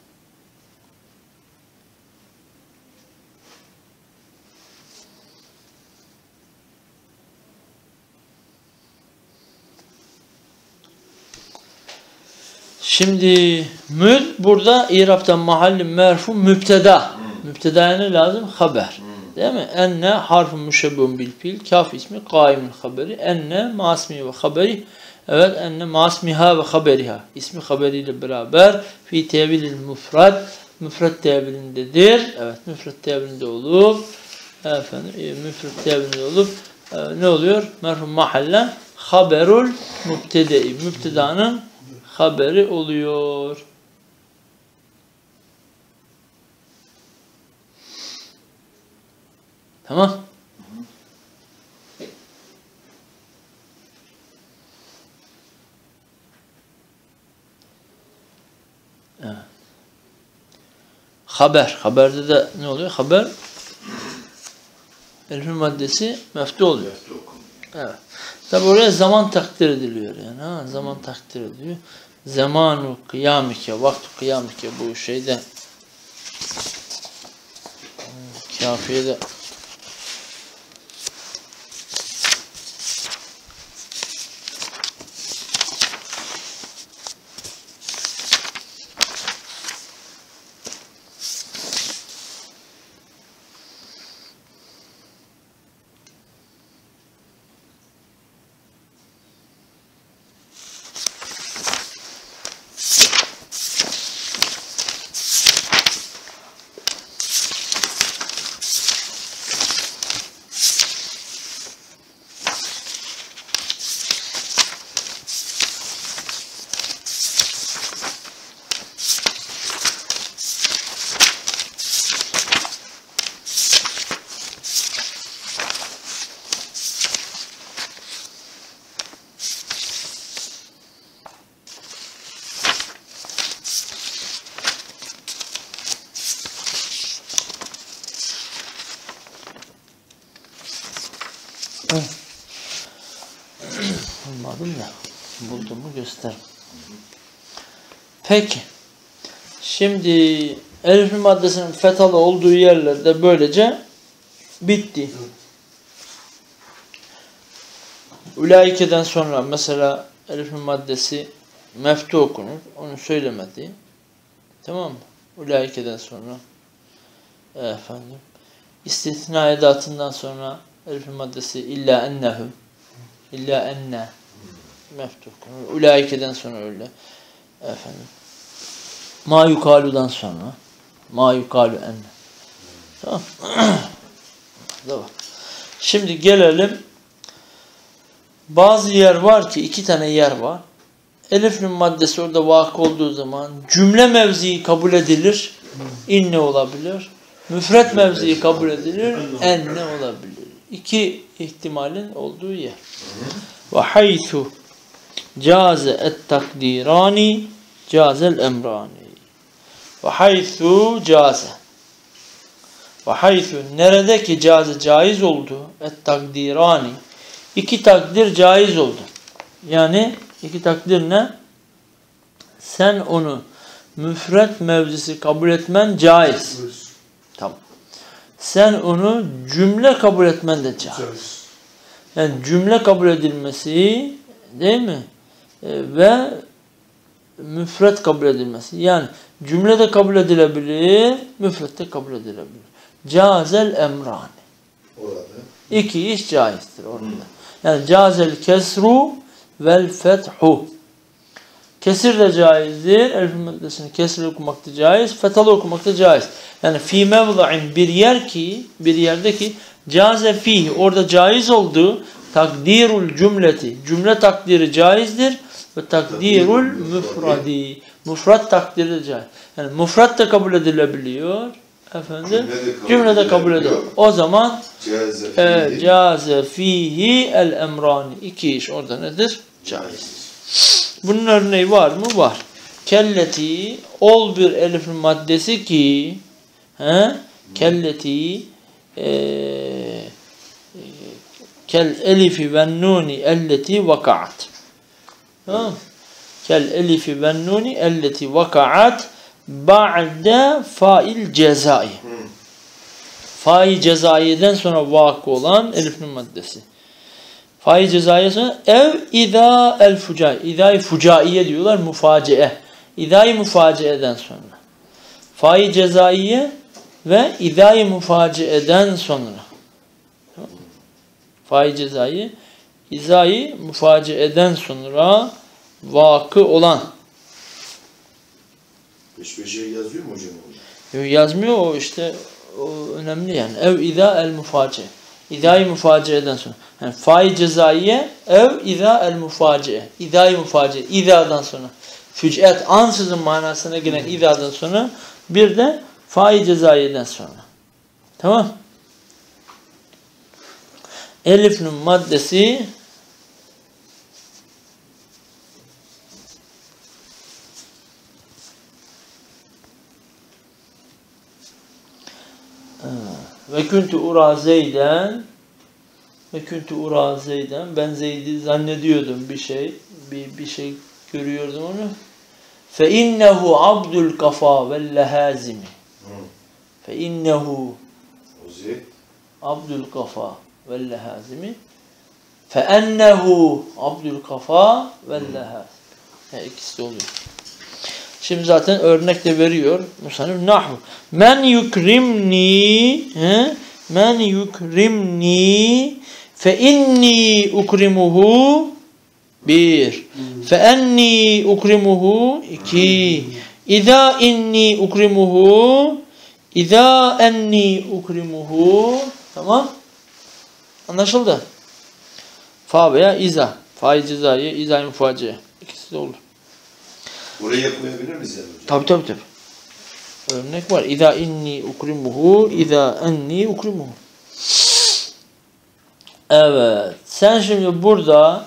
Şimdi müd burada İrab'tan mahalli merfu mübteda. Mübtedaya ne lazım? Haber. Değil mi? Enne harf-ı müşebbun bil fil. Kaf ismi kaimül haberi. Enne masmi ve haberi. Evet enne masmiha ve haberiha. İsmi haberiyle beraber fi tevilil müfrad. Müfred tevilindedir. Evet müfred tevilinde olup müfred tevilinde olup ne oluyor? Merfu mahallen haberul mübtedei. Mübtedanın haberi oluyor. Tamam. Evet. haber. Haberde de ne oluyor? Haber elifin maddesi meftu oluyor. Meftu okunuyor. Evet. Tabi oraya zaman takdir ediliyor yani. Ha, zaman takdir ediliyor. Zamanu kıyamike, vaktu kıyamike bu şeyde kafiyede bulmadım da bulduğumu göster. Peki. Şimdi elif maddesinin fethalı olduğu yerlerde böylece bitti. Ulaike'den sonra mesela elif maddesi meftu okunur. Onu söylemedi. Tamam mı? Ulaike'den sonra efendim istisna edatından sonra elif maddesi illa ennehu illa enne meftu okunur. Ulaike'den sonra öyle. Efendim. Ma yukalu'dan sonra ma yukalu enne. Tamam. Tamam. Şimdi gelelim. Bazı yer var ki, 2 tane yer var. Elif nun maddesi orada vakı olduğu zaman cümle mevzii kabul edilir. İnne olabilir. Müfret mevzii kabul edilir. Enne olabilir. 2 ihtimalin olduğu yer. Ve haythu caze et takdirani cazel emrani. Ve haythu caze. Ve haythu nerede ki caze caiz oldu. Et takdirani. 2 takdir caiz oldu. Yani 2 takdir ne? Sen onu müfret mevzisi kabul etmen caiz. Tamam. Sen onu cümle kabul etmen de caiz. Yani cümle kabul edilmesi değil mi? Ve müfret kabul edilmesi. Yani cümle de kabul edilebilir, müfret de kabul edilebilir. Cazel emrani. Orada. 2 iş caizdir orada. Yani cazel kesru vel fethu. Kesir de caizdir. Elif maddesini kesir okumak da caiz. Fethalı okumak da caiz. Yani fi mevza'in bir yerde ki caze fihi orada caiz oldu. Takdirul cümleti. Cümle takdiri caizdir. Ve takdirul müfradi. Müfrat takdiri de caiz. Yani müfrat da kabul edilebiliyor. Efendim. Cümle de kabul edilir. O zaman caze fihi el emrani. 2 iş orada nedir? Caiz. Bunun örneği var mı? Var. Kelleti ol bir elifin maddesi ki kelleti kel elifi ve nuni elleti vakaat. Kel elifi ve nuni elleti vakaat ba'de fail cezai. Fail cezaiyeden sonra vakı olan elifin maddesi. Fail cezaiye sonra ev idâ el fucai. İdâ-i fucaiye diyorlar. Mufaciye. İdâ-i mufacieden sonra. Fail cezaiye ve idâ-i mufacieden sonra. Fail cezaiye idâ-i mufacieden sonra vakı olan. Peş peşe yazıyor mu hocam orada? Yazmıyor o işte. O önemli yani. Ev idâ el mufaciye. İdâ-i mufacieden sonra. Yani fail cezaiye ev idâ el mufaciye. İdâ-i mufaciye. İdâ'dan sonra. Füc'et ansızın manasına gelen idâ'dan sonra bir de fail cezaiyeden sonra. Tamam. Elif'nin maddesi Ve kuntu ura Zeyden ve kuntu ura Zeyden, ben Zeyd'i zannediyordum, bir şey görüyordum onu. Fe innehu abdul kafa vel lehazimi. Fe innehu abdul kafa vel lehazimi. Fe ennehu abdul kafa vel lehazimi. İkisi de oluyor. Şimdi zaten örnek de veriyor. Musannif nahvu. Men yukrimni fe inni ukrimuhu bir. Fe enni ukrimuhu iki. İza enni ukrimuhu. Tamam. Anlaşıldı. Fa veya iza. Fa-i cezaiye, iza-i mufaciye. İkisi de olur. Buraya koyabilir miyiz hocam? Tabii. Örnek var. İza inni ukrimuhu, iza enni ukrimuhu. Evet. Sen şimdi burada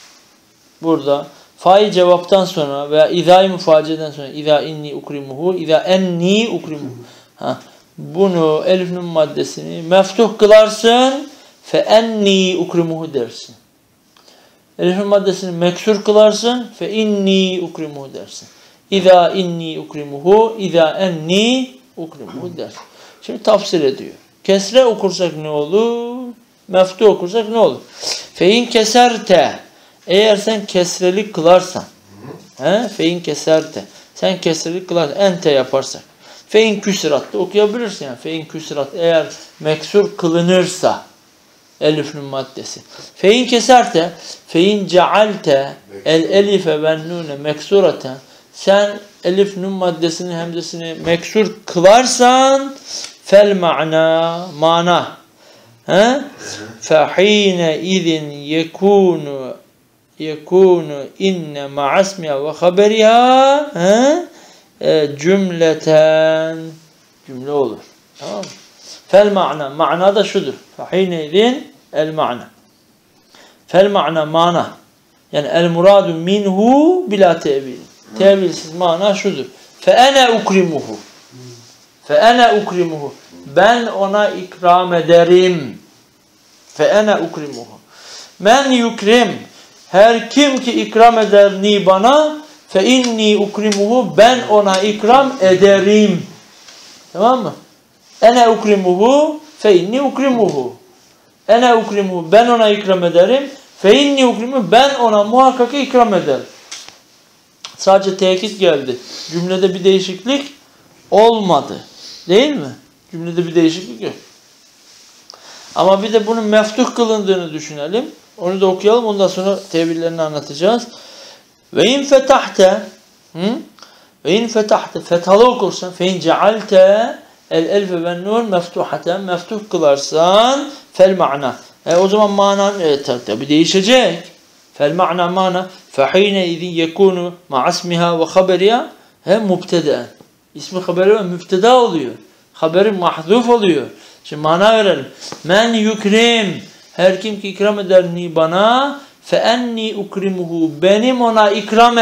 fa'i cevaptan sonra veya izâ-i mufaceden sonra iza inni ukrimuhu, iza enni ukrimuhu. Bunu elif nun maddesini meftuh kılarsın, fe enni ukrimuhu dersin. Elif nun maddesini meksur kılarsın, fe inni ukrimuhu dersin. İza inni ukrimuhu, iza enni ukrimuhu dersin. Şimdi tafsir ediyor. Kesre okursak ne olur? Meftuh okursak ne olur? Fein keserte, eğer sen kesreli kılarsan, fein keserte, sen kesreli kılarsan, ente yaparsak, fein küsrat da okuyabilirsin yani. Fein küsrat, eğer meksur kılınırsa, elif'nin maddesi. Fein keserte, fein cealte, el elife ve nune meksureten, sen elif nun maddesini hemzesini meksur kılarsan, fel mana. Fehine izin yekunu inne ma'asmiha ve haberiha cümleten, cümle olur. Tamam mı? Fel mana da şudur. Fehine izin el ma'na. Fel mana. Yani el muradu minhu bila tevil. Tevilsiz mana şudur. Fe ene ukrimuhu. Ben ona ikram ederim. Fe ene ukrimuhu. Men yukrim. Her kim ki ikram eder ni bana, fe inni ukrimuhu. Ben ona ikram ederim. Tamam mı? Ene ukrimuhu. Fe inni ukrimuhu. Ene ukrimuhu. Ben ona ikram ederim. Fe inni ukrimuhu. Ben ona muhakkak ikram ederim. Sadece tekit geldi. Cümlede bir değişiklik olmadı. Değil mi? Cümlede bir değişiklik yok. Ama bir de bunun meftuh kılındığını düşünelim. Onu da okuyalım. Ondan sonra tevillerini anlatacağız. Ve in fetahte fethalı okursan fe in cealte el elfe ve nun meftuhaten, meftuh kılarsan fel ma'na. O zaman manan tabi değişecek. Fel mana fehine izin yekunu ma'asmiha ve haberiha mubteden. İsmi haberi ve mübteda oluyor. Haberi mahzuf oluyor. Şimdi mana verelim. Men yukrim. Her kim ki ikram eder ni bana, fe enni ukrimuhu. Benim ona ikram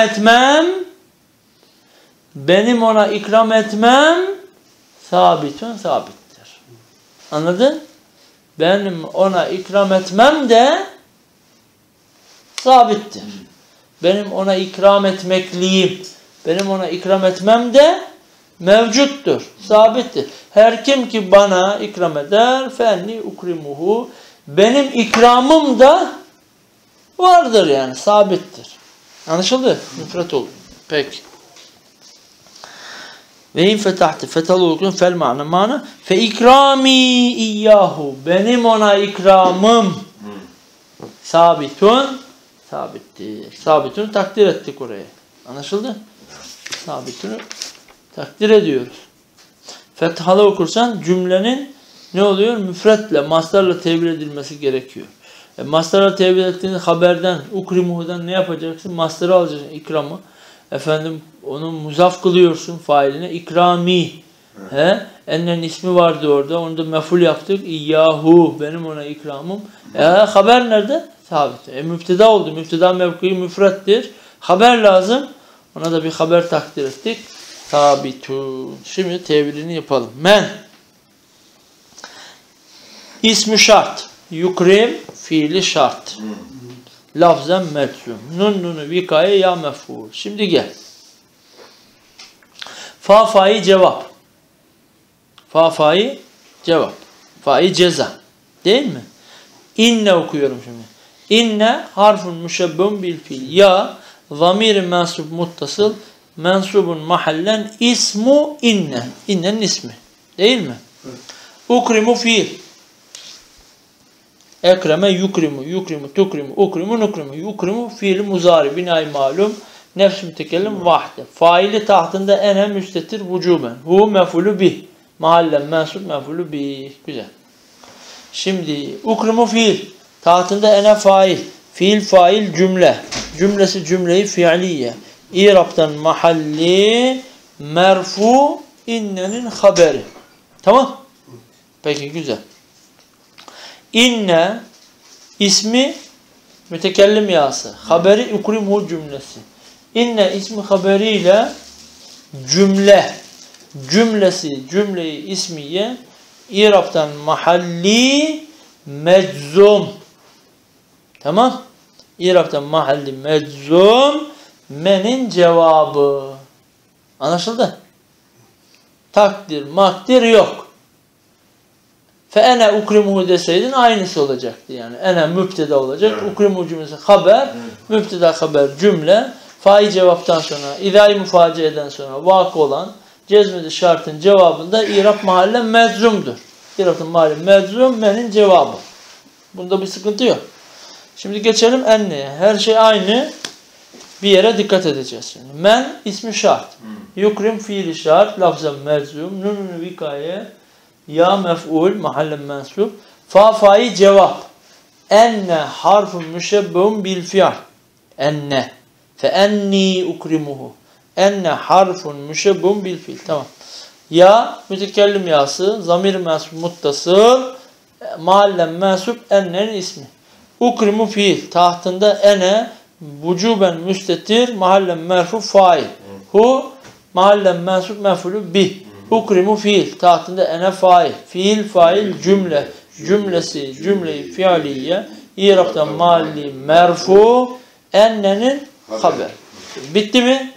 etmem sabittir. Anladın? Benim ona ikram etmem de sabittir. Benim ona ikram etmekliğim, benim ona ikram etmem de mevcuttur, sabittir. Her kim ki bana ikram eder, fenni ukrimuhu. Benim ikramım da vardır yani, sabittir. Anlaşıldı? Müfret olur. Peki. Ve in fetahte, fetalı okuyun, fel mana, fe ikrami iyyahu. Benim ona ikramım sabittir. Sabitunu takdir ettik oraya. Anlaşıldı? Sabitunu takdir ediyoruz. Fethalı okursan cümlenin ne oluyor? Müfretle, mastarla tevil edilmesi gerekiyor. Mastarla tevil ettiğiniz haberden, ukrimuhu'dan ne yapacaksın? Mastarı alacaksın, ikramı. Onu muzaf kılıyorsun failine. İkrami. Ennen ismi vardı orada. Onu da meful yaptık. İyyahu. Benim ona ikramım. Haber nerede? Sabit. Müpteda oldu. Müpteda mevkii müfrettir. Haber lazım. Ona da bir haber takdir ettik. Sabitun. Şimdi tevilini yapalım. Men. İsmi şart. Yukrim fiili şart. Lafzen meczum. Nunu vikaye ya mef'ul. Şimdi gel. Fa fa'yı cevap. Fa fa'yı cevap. Fa'yı ceza. Değil mi? İnne okuyorum şimdi. İnne harfun müşebbehun bil fiil. Ya zamir-i mensub muttasıl mensubun mahallen ismu inne. İnnenin ismi. Değil mi? Evet. Ukrimu fiil. Ekreme yukrimu, yukrimu, tukrimu, ukrimu, nukrimu. Yukrimu fiil muzari, binay malum, nefs mütekellim vahde. Faili tahtında ene müstetir vücuben. Hu mef'ulü bih. Mahallen mensup mef'ulü bih. Güzel. Şimdi ukrimu fiil. Tahtında ene fail. Fiil fail cümle. Cümlesi cümleyi fiiliye. İrab'tan mahalli merfu innenin haberi. Tamam. Peki güzel. İnne ismi mütekellim yası. Haberi ukrimu cümlesi. İnne ismi haberiyle cümle. Cümlesi cümleyi ismiye İrab'tan mahalli meczum. Tamam. İrab'tan mahalli meczum menin cevabı. Anlaşıldı? Takdir, makdir yok. Fe ene ukrimuhu deseydin aynısı olacaktı yani. Ene mübteda olacak. Evet. Ukrimuhu cümlesi haber. Evet. Mübteda haber cümle. Fa'i cevaptan sonra, idâi müfacieden sonra vakı olan cezmedi şartın cevabında İrab mahallen meczumdur. İrab'ın mahallen meczum menin cevabı. Bunda bir sıkıntı yok. Şimdi geçelim enne'ye. Her şey aynı. Bir yere dikkat edeceğiz şimdi. Men ismi şart. Yukrim fiili şart. Lafzen meczum. Nunun vikaye. Ya mef'ul mahallen mensub. Fa fa'i cevap. Enne harfun müşebbehun bil fi'l. Enne. Fe enni ukrimuhu. Enne harfun müşebbehun bil fi'l. Tamam. Ya mütekellim yası. Zamir mensub muttasıl. Mahallen mensub ennenin ismi. Ukrimu fiil. Tahtında ene vücuben müstetir. Mahallen merfu fail. Hu mahallen mensub mef'ulü bih. Ukrimu fiil. Tahtında ene fail. Fiil fail cümle. Cümlesi cümleyi fiiliye. İrab'tan mahalli merfu. Ennenin haber. Bitti mi?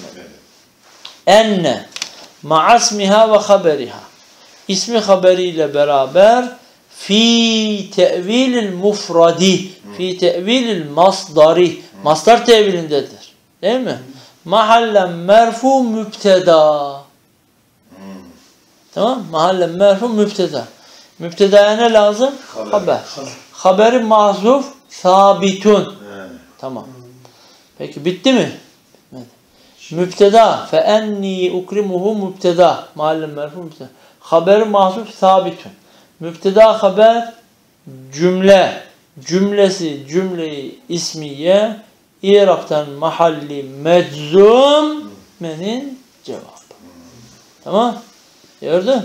Enne ma'asmiha ve haberiha. İsmi haberiyle beraber fi tevilil mufradi, fi tevilil masdari. Masdar tevilindedir. Değil mi? Mahallen merfu mübteda. Tamam? Mahallen merfu mübteda. Mübtedaya ne lazım? Haber. Haberi mahzuf sabitun. Tamam. Peki bitti mi? Bitmedi. Mübteda. Fe enni ukrimuhu mübteda. Mahallen merfu mübteda. Haberi mahzuf sabitun. Mübteda haber cümle. Cümlesi cümleyi ismiye. İrab'tan mahalli meczum menin cevabı. Tamam. Gördün?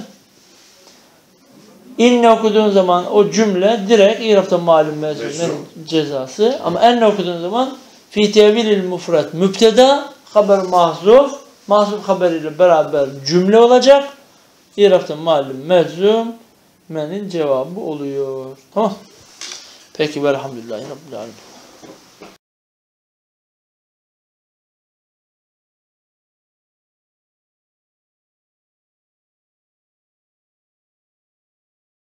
İnne okuduğun zaman o cümle direkt İrab'tan mahalli meczum menin cezası. Ama enne okuduğun zaman fi tevilil mufrad mübteda haber mahzuf. Mahzuf haberiyle beraber cümle olacak. İrab'tan mahalli meczum menin cevabı oluyor. Tamam. Peki velhamdülillahi rabbil alemin.